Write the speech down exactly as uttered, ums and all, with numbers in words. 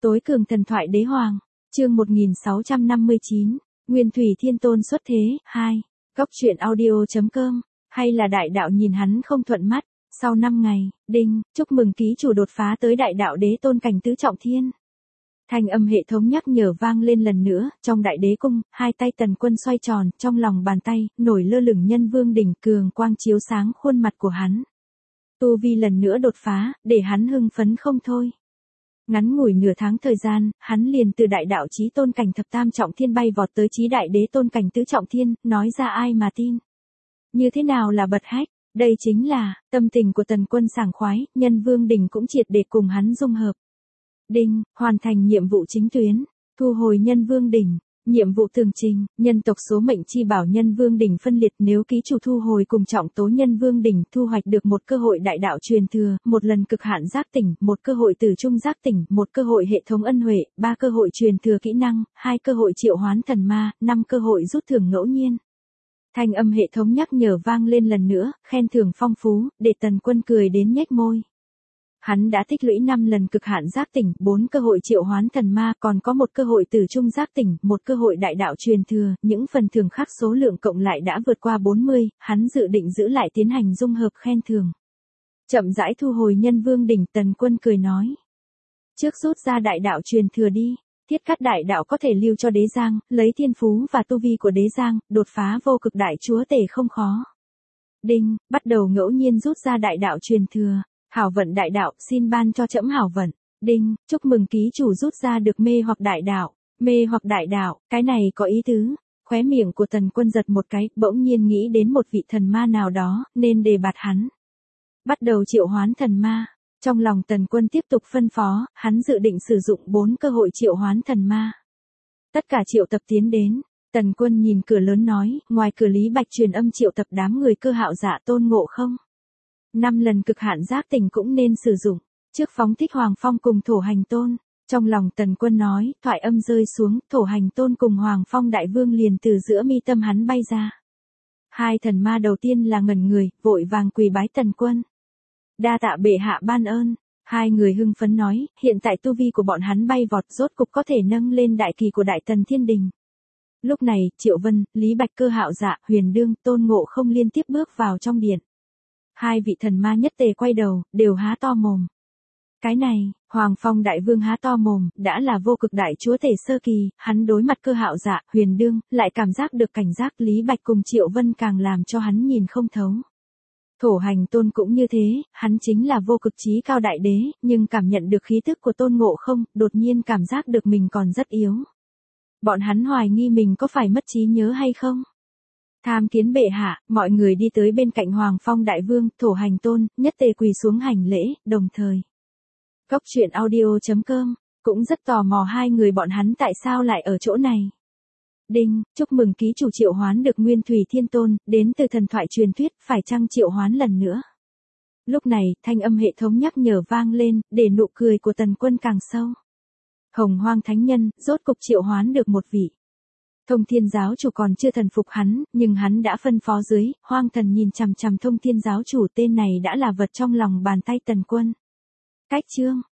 Tối cường thần thoại đế hoàng, chương một nghìn sáu trăm năm mươi chín, Nguyên Thủy Thiên Tôn xuất thế, hai, Góc truyện audio.com, hay là đại đạo nhìn hắn không thuận mắt, sau năm ngày, đinh, chúc mừng ký chủ đột phá tới đại đạo đế tôn cảnh tứ trọng thiên. Thanh âm hệ thống nhắc nhở vang lên lần nữa, trong đại đế cung, hai tay Tần Quân xoay tròn, trong lòng bàn tay, nổi lơ lửng nhân vương đỉnh cường quang chiếu sáng khuôn mặt của hắn. Tu vi lần nữa đột phá, để hắn hưng phấn không thôi. Ngắn ngủi nửa tháng thời gian, hắn liền từ đại đạo chí tôn cảnh thập tam trọng thiên bay vọt tới chí đại đế tôn cảnh tứ trọng thiên, nói ra ai mà tin. Như thế nào là bật hách, đây chính là, tâm tình của Tần Quân sảng khoái, nhân vương đỉnh cũng triệt để cùng hắn dung hợp. Đinh, hoàn thành nhiệm vụ chính tuyến, thu hồi nhân vương đỉnh. Nhiệm vụ tường trình, nhân tộc số mệnh chi bảo nhân vương đỉnh phân liệt, nếu ký chủ thu hồi cùng trọng tố nhân vương đỉnh, thu hoạch được một cơ hội đại đạo truyền thừa, một lần cực hạn giác tỉnh, một cơ hội tử trung giác tỉnh, một cơ hội hệ thống ân huệ, ba cơ hội truyền thừa kỹ năng, hai cơ hội triệu hoán thần ma, năm cơ hội rút thưởng ngẫu nhiên. Thanh âm hệ thống nhắc nhở vang lên lần nữa, khen thưởng phong phú, để Tần Quân cười đến nhếch môi. Hắn đã tích lũy năm lần cực hạn giác tỉnh, bốn cơ hội triệu hoán thần ma, còn có một cơ hội tử trung giác tỉnh, một cơ hội đại đạo truyền thừa, những phần thưởng khác số lượng cộng lại đã vượt qua bốn mươi, hắn dự định giữ lại tiến hành dung hợp khen thưởng. Chậm rãi thu hồi nhân vương đỉnh, Tần Quân cười nói. Trước rút ra đại đạo truyền thừa đi, thiết cắt đại đạo có thể lưu cho đế giang, lấy thiên phú và tu vi của đế giang, đột phá vô cực đại chúa tể không khó. Đinh, bắt đầu ngẫu nhiên rút ra đại đạo truyền thừa. Hảo vận đại đạo, xin ban cho trẫm hảo vận. Đinh, chúc mừng ký chủ rút ra được mê hoặc đại đạo. Mê hoặc đại đạo, cái này có ý tứ. Khóe miệng của Tần Quân giật một cái, bỗng nhiên nghĩ đến một vị thần ma nào đó, nên đề bạt hắn. Bắt đầu triệu hoán thần ma. Trong lòng Tần Quân tiếp tục phân phó, hắn dự định sử dụng bốn cơ hội triệu hoán thần ma. Tất cả triệu tập tiến đến. Tần Quân nhìn cửa lớn nói, ngoài cửa Lý Bạch truyền âm triệu tập đám người Cơ Hạo Dạ Tôn Ngộ Không. Năm lần cực hạn giác tỉnh cũng nên sử dụng, trước phóng thích Hoàng Phong cùng Thổ Hành Tôn. Trong lòng Tần Quân nói, thoại âm rơi xuống, Thổ Hành Tôn cùng Hoàng Phong Đại Vương liền từ giữa mi tâm hắn bay ra. Hai thần ma đầu tiên là ngẩn người, vội vàng quỳ bái Tần Quân. Đa tạ bệ hạ ban ơn, hai người hưng phấn nói, hiện tại tu vi của bọn hắn bay vọt rốt cục có thể nâng lên đại kỳ của Đại Tần Thiên Đình. Lúc này, Triệu Vân, Lý Bạch, Cơ Hạo Dạ, Huyền Đương, Tôn Ngộ Không liên tiếp bước vào trong điện. Hai vị thần ma nhất tề quay đầu, đều há to mồm. Cái này, Hoàng Phong Đại Vương há to mồm, đã là vô cực đại chúa tể sơ kỳ, hắn đối mặt Cơ Hạo Dạ, Huyền Đương, lại cảm giác được cảnh giác, Lý Bạch cùng Triệu Vân càng làm cho hắn nhìn không thấu. Thổ Hành Tôn cũng như thế, hắn chính là vô cực chí cao đại đế, nhưng cảm nhận được khí tức của Tôn Ngộ Không, đột nhiên cảm giác được mình còn rất yếu. Bọn hắn hoài nghi mình có phải mất trí nhớ hay không? Tham kiến bệ hạ, mọi người đi tới bên cạnh Hoàng Phong Đại Vương, Thổ Hành Tôn, nhất tề quỳ xuống hành lễ, đồng thời. Góc truyện audio.com, cũng rất tò mò hai người bọn hắn tại sao lại ở chỗ này. Đinh, chúc mừng ký chủ triệu hoán được Nguyên Thủy Thiên Tôn, đến từ thần thoại truyền thuyết, phải chăng triệu hoán lần nữa. Lúc này, thanh âm hệ thống nhắc nhở vang lên, để nụ cười của Tần Quân càng sâu. Hồng Hoang Thánh Nhân, rốt cục triệu hoán được một vị. Thông Thiên Giáo Chủ còn chưa thần phục hắn, nhưng hắn đã phân phó dưới, Hoang Thần nhìn chằm chằm Thông Thiên Giáo Chủ, tên này đã là vật trong lòng bàn tay Tần Quân. Cách chương,